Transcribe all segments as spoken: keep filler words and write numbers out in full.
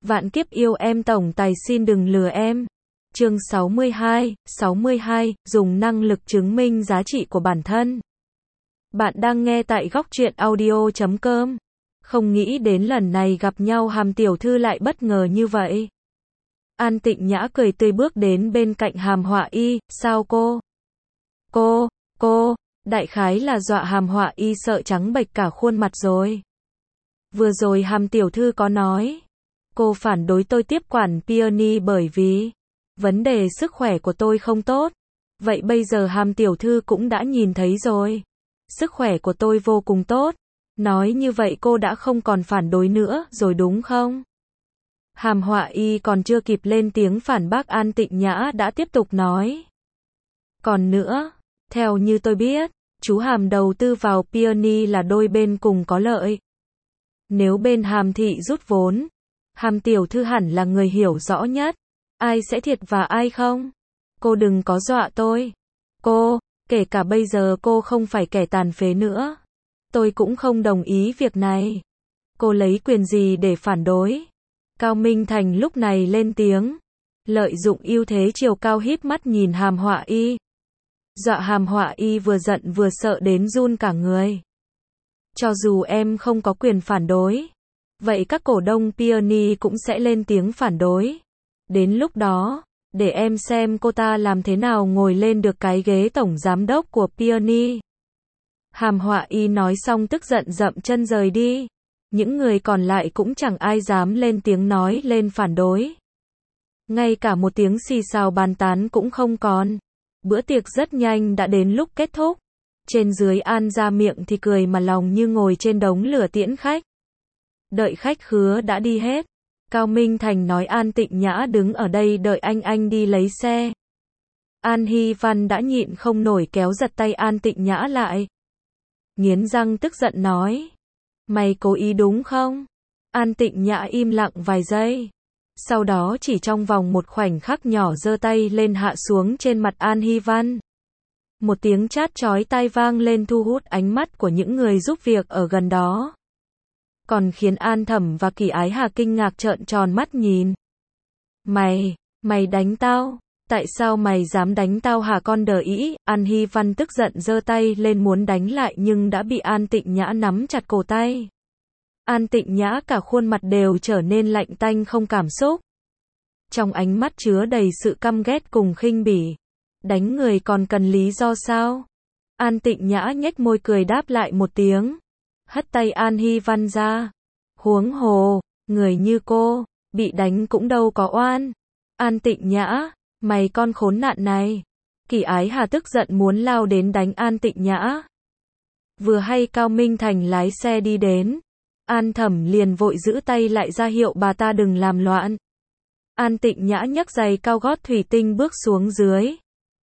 Vạn kiếp yêu em tổng tài xin đừng lừa em. Chương sáu mươi hai, sáu mươi hai, dùng năng lực chứng minh giá trị của bản thân. Bạn đang nghe tại góc truyện audio chấm com. Không nghĩ đến lần này gặp nhau Hàm tiểu thư lại bất ngờ như vậy. An Tịnh Nhã cười tươi bước đến bên cạnh Hàm Họa Y, sao cô? Cô, cô, đại khái là dọa Hàm Họa Y sợ trắng bệch cả khuôn mặt rồi. Vừa rồi Hàm tiểu thư có nói, cô phản đối tôi tiếp quản Peony bởi vì vấn đề sức khỏe của tôi không tốt. Vậy bây giờ Hàm tiểu thư cũng đã nhìn thấy rồi. Sức khỏe của tôi vô cùng tốt. Nói như vậy cô đã không còn phản đối nữa, rồi đúng không? Hàm Họa Y còn chưa kịp lên tiếng phản bác, An Tịnh Nhã đã tiếp tục nói. Còn nữa, theo như tôi biết, chú Hàm đầu tư vào Peony là đôi bên cùng có lợi. Nếu bên Hàm thị rút vốn, Hàm tiểu thư hẳn là người hiểu rõ nhất. Ai sẽ thiệt và ai không? Cô đừng có dọa tôi. Cô, kể cả bây giờ cô không phải kẻ tàn phế nữa, tôi cũng không đồng ý việc này. Cô lấy quyền gì để phản đối? Cao Minh Thành lúc này lên tiếng. Lợi dụng ưu thế chiều cao híp mắt nhìn Hàm Họa Y. Dọa Hàm Họa Y vừa giận vừa sợ đến run cả người. Cho dù em không có quyền phản đối, vậy các cổ đông Peony cũng sẽ lên tiếng phản đối. Đến lúc đó, để em xem cô ta làm thế nào ngồi lên được cái ghế tổng giám đốc của Peony. Hàm Họa Y nói xong tức giận dậm chân rời đi. Những người còn lại cũng chẳng ai dám lên tiếng nói lên phản đối. Ngay cả một tiếng xì xào bàn tán cũng không còn. Bữa tiệc rất nhanh đã đến lúc kết thúc. Trên dưới An ra miệng thì cười mà lòng như ngồi trên đống lửa tiễn khách. Đợi khách khứa đã đi hết, Cao Minh Thành nói An Tịnh Nhã đứng ở đây đợi anh anh đi lấy xe. An Hy Văn đã nhịn không nổi kéo giật tay An Tịnh Nhã lại. Nghiến răng tức giận nói. Mày cố ý đúng không? An Tịnh Nhã im lặng vài giây. Sau đó chỉ trong vòng một khoảnh khắc nhỏ giơ tay lên hạ xuống trên mặt An Hy Văn. Một tiếng chát chói tai vang lên thu hút ánh mắt của những người giúp việc ở gần đó. Còn khiến An Thẩm và Kỳ Ái Hà kinh ngạc trợn tròn mắt nhìn. Mày, mày đánh tao? Tại sao mày dám đánh tao hả con đờ ý? An Hy Văn tức giận giơ tay lên muốn đánh lại nhưng đã bị An Tịnh Nhã nắm chặt cổ tay. An Tịnh Nhã cả khuôn mặt đều trở nên lạnh tanh không cảm xúc. Trong ánh mắt chứa đầy sự căm ghét cùng khinh bỉ. Đánh người còn cần lý do sao? An Tịnh Nhã nhếch môi cười đáp lại một tiếng. Hất tay An Hy Văn ra. Huống hồ, người như cô, bị đánh cũng đâu có oan. An Tịnh Nhã, mày con khốn nạn này. Kỳ Ái Hà tức giận muốn lao đến đánh An Tịnh Nhã. Vừa hay Cao Minh Thành lái xe đi đến, An Thẩm liền vội giữ tay lại ra hiệu bà ta đừng làm loạn. An Tịnh Nhã nhấc giày cao gót thủy tinh bước xuống dưới.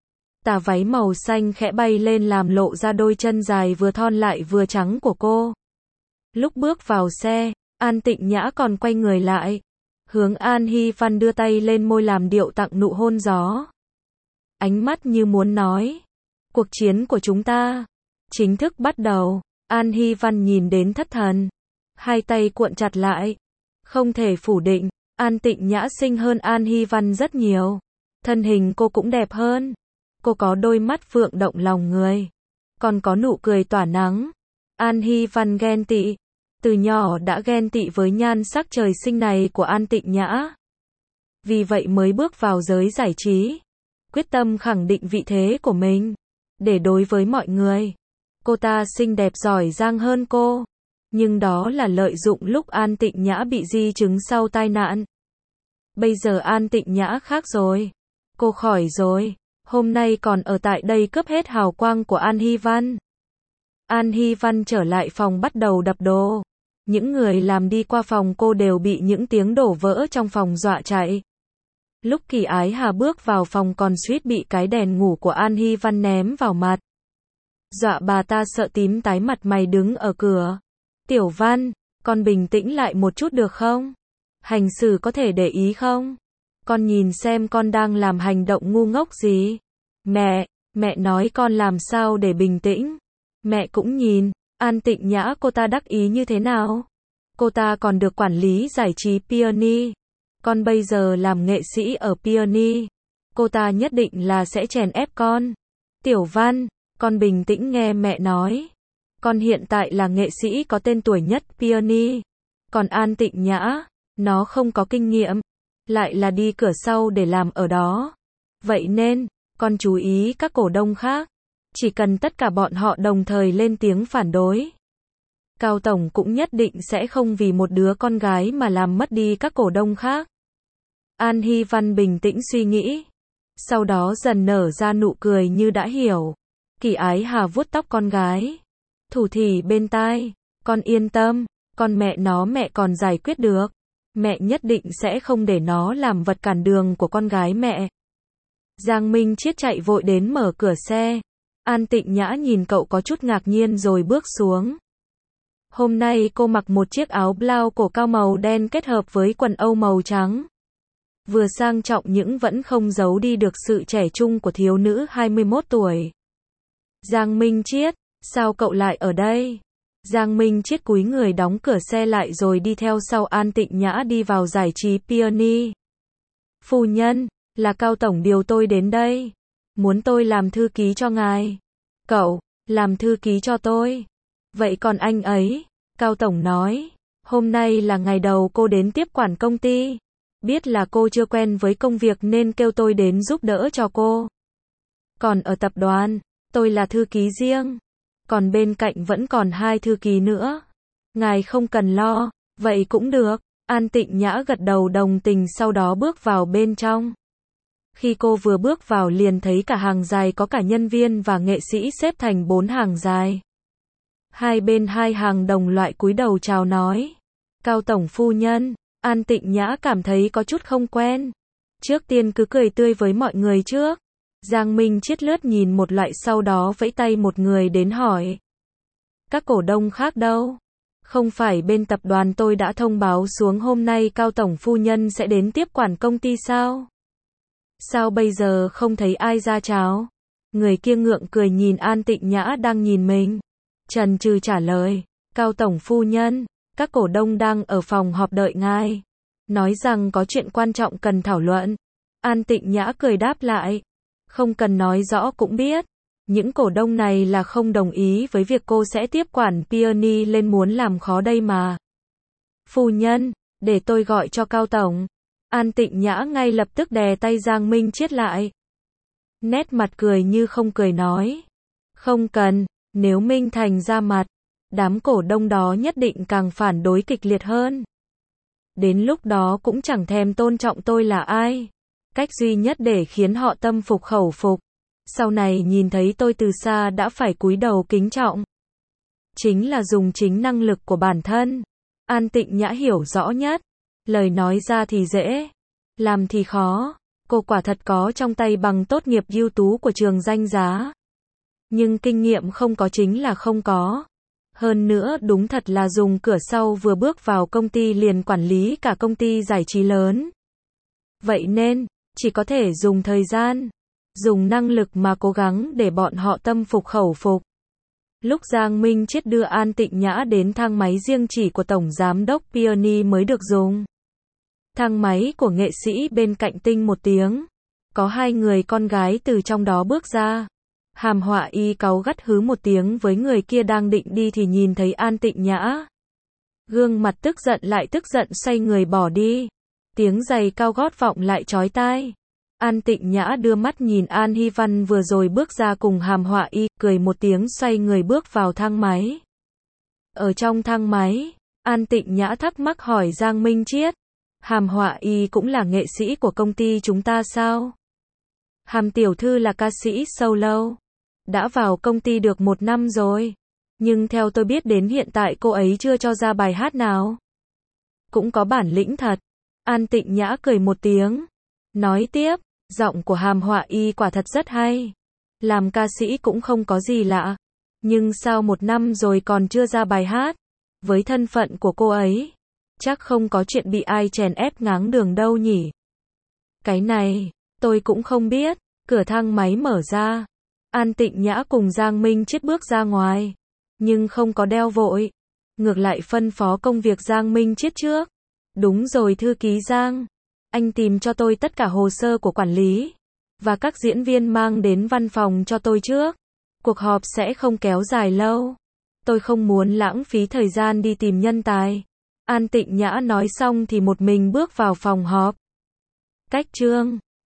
Tà váy màu xanh khẽ bay lên làm lộ ra đôi chân dài vừa thon lại vừa trắng của cô. Lúc bước vào xe, An Tịnh Nhã còn quay người lại, hướng An Hy Văn đưa tay lên môi làm điệu tặng nụ hôn gió. Ánh mắt như muốn nói, cuộc chiến của chúng ta chính thức bắt đầu. An Hy Văn nhìn đến thất thần, hai tay cuộn chặt lại. Không thể phủ định, An Tịnh Nhã xinh hơn An Hy Văn rất nhiều. Thân hình cô cũng đẹp hơn. Cô có đôi mắt phượng động lòng người, còn có nụ cười tỏa nắng. An Hy Văn ghen tị. Từ nhỏ đã ghen tị với nhan sắc trời sinh này của An Tịnh Nhã. Vì vậy mới bước vào giới giải trí. Quyết tâm khẳng định vị thế của mình. Để đối với mọi người, cô ta xinh đẹp giỏi giang hơn cô. Nhưng đó là lợi dụng lúc An Tịnh Nhã bị di chứng sau tai nạn. Bây giờ An Tịnh Nhã khác rồi. Cô khỏi rồi. Hôm nay còn ở tại đây cướp hết hào quang của An Hy Văn. An Hy Văn trở lại phòng bắt đầu đập đồ. Những người làm đi qua phòng cô đều bị những tiếng đổ vỡ trong phòng dọa chạy. Lúc Kỳ Ái Hà bước vào phòng còn suýt bị cái đèn ngủ của An Hy Văn ném vào mặt. Dọa bà ta sợ tím tái mặt mày đứng ở cửa. Tiểu Văn, con bình tĩnh lại một chút được không? Hành xử có thể để ý không? Con nhìn xem con đang làm hành động ngu ngốc gì? Mẹ, mẹ nói con làm sao để bình tĩnh? Mẹ cũng nhìn, An Tịnh Nhã cô ta đắc ý như thế nào? Cô ta còn được quản lý giải trí Peony. Con bây giờ làm nghệ sĩ ở Peony. Cô ta nhất định là sẽ chèn ép con. Tiểu Văn, con bình tĩnh nghe mẹ nói. Con hiện tại là nghệ sĩ có tên tuổi nhất Peony. Còn An Tịnh Nhã, nó không có kinh nghiệm, lại là đi cửa sau để làm ở đó. Vậy nên, con chú ý các cổ đông khác. Chỉ cần tất cả bọn họ đồng thời lên tiếng phản đối, Cao Tổng cũng nhất định sẽ không vì một đứa con gái mà làm mất đi các cổ đông khác. An Hy Văn bình tĩnh suy nghĩ. Sau đó dần nở ra nụ cười như đã hiểu. Kỳ Ái Hà vuốt tóc con gái. Thủ thỉ bên tai. Con yên tâm, con mẹ nó mẹ còn giải quyết được. Mẹ nhất định sẽ không để nó làm vật cản đường của con gái mẹ. Giang Minh Chiết chạy vội đến mở cửa xe. An Tịnh Nhã nhìn cậu có chút ngạc nhiên rồi bước xuống. Hôm nay cô mặc một chiếc áo blau cổ cao màu đen kết hợp với quần âu màu trắng. Vừa sang trọng nhưng vẫn không giấu đi được sự trẻ trung của thiếu nữ hai mươi mốt tuổi. Giang Minh Chiết, sao cậu lại ở đây? Giang Minh Chiết cúi người đóng cửa xe lại rồi đi theo sau An Tịnh Nhã đi vào giải trí Peony. Phu nhân, là Cao Tổng điều tôi đến đây. Muốn tôi làm thư ký cho ngài. Cậu, làm thư ký cho tôi. Vậy còn anh ấy? Cao Tổng nói, hôm nay là ngày đầu cô đến tiếp quản công ty. Biết là cô chưa quen với công việc nên kêu tôi đến giúp đỡ cho cô. Còn ở tập đoàn, tôi là thư ký riêng. Còn bên cạnh vẫn còn hai thư ký nữa. Ngài không cần lo, vậy cũng được. An Tịnh Nhã gật đầu đồng tình sau đó bước vào bên trong. Khi cô vừa bước vào liền thấy cả hàng dài có cả nhân viên và nghệ sĩ xếp thành bốn hàng dài. Hai bên hai hàng đồng loại cúi đầu chào nói. Cao Tổng phu nhân, An Tịnh Nhã cảm thấy có chút không quen. Trước tiên cứ cười tươi với mọi người trước. Giang Minh Chiết lướt nhìn một loại sau đó vẫy tay một người đến hỏi. Các cổ đông khác đâu? Không phải bên tập đoàn tôi đã thông báo xuống hôm nay Cao Tổng phu nhân sẽ đến tiếp quản công ty sao? Sao bây giờ không thấy ai ra chào? Người kia ngượng cười nhìn An Tịnh Nhã đang nhìn mình. Chần chừ trả lời, Cao Tổng phu nhân, các cổ đông đang ở phòng họp đợi ngài. Nói rằng có chuyện quan trọng cần thảo luận. An Tịnh Nhã cười đáp lại. Không cần nói rõ cũng biết. Những cổ đông này là không đồng ý với việc cô sẽ tiếp quản Peony lên muốn làm khó đây mà. Phu nhân, để tôi gọi cho Cao Tổng. An Tịnh Nhã ngay lập tức đè tay Giang Minh Chiết lại. Nét mặt cười như không cười nói. Không cần, nếu Minh Thành ra mặt, đám cổ đông đó nhất định càng phản đối kịch liệt hơn. Đến lúc đó cũng chẳng thèm tôn trọng tôi là ai. Cách duy nhất để khiến họ tâm phục khẩu phục, sau này nhìn thấy tôi từ xa đã phải cúi đầu kính trọng, chính là dùng chính năng lực của bản thân. An Tịnh Nhã hiểu rõ nhất. Lời nói ra thì dễ, làm thì khó. Cô quả thật có trong tay bằng tốt nghiệp ưu tú của trường danh giá. Nhưng kinh nghiệm không có chính là không có. Hơn nữa đúng thật là dùng cửa sau vừa bước vào công ty liền quản lý cả công ty giải trí lớn. Vậy nên, chỉ có thể dùng thời gian, dùng năng lực mà cố gắng để bọn họ tâm phục khẩu phục. Lúc Giang Minh Chiết đưa An Tịnh Nhã đến thang máy riêng chỉ của Tổng Giám đốc Peony mới được dùng. Thang máy của nghệ sĩ bên cạnh tinh một tiếng. Có hai người con gái từ trong đó bước ra. Hàm Họa Y cáu gắt hứ một tiếng với người kia đang định đi thì nhìn thấy An Tịnh Nhã. Gương mặt tức giận lại tức giận xoay người bỏ đi. Tiếng giày cao gót vọng lại chói tai. An Tịnh Nhã đưa mắt nhìn An Hy Văn vừa rồi bước ra cùng Hàm Họa Y, cười một tiếng xoay người bước vào thang máy. Ở trong thang máy, An Tịnh Nhã thắc mắc hỏi Giang Minh Chiết. Hàm Họa Y cũng là nghệ sĩ của công ty chúng ta sao? Hàm tiểu thư là ca sĩ solo. Đã vào công ty được một năm rồi. Nhưng theo tôi biết đến hiện tại cô ấy chưa cho ra bài hát nào. Cũng có bản lĩnh thật. An Tịnh Nhã cười một tiếng. Nói tiếp, giọng của Hàm Họa Y quả thật rất hay. Làm ca sĩ cũng không có gì lạ. Nhưng sao một năm rồi còn chưa ra bài hát? Với thân phận của cô ấy, chắc không có chuyện bị ai chèn ép ngáng đường đâu nhỉ? Cái này, tôi cũng không biết. Cửa thang máy mở ra. An Tịnh Nhã cùng Giang Minh Chiết bước ra ngoài. Nhưng không có đeo vội. Ngược lại phân phó công việc Giang Minh Chiết trước. Đúng rồi thư ký Giang. Anh tìm cho tôi tất cả hồ sơ của quản lý và các diễn viên mang đến văn phòng cho tôi trước. Cuộc họp sẽ không kéo dài lâu. Tôi không muốn lãng phí thời gian đi tìm nhân tài. An Tịnh Nhã nói xong thì một mình bước vào phòng họp. Cách chương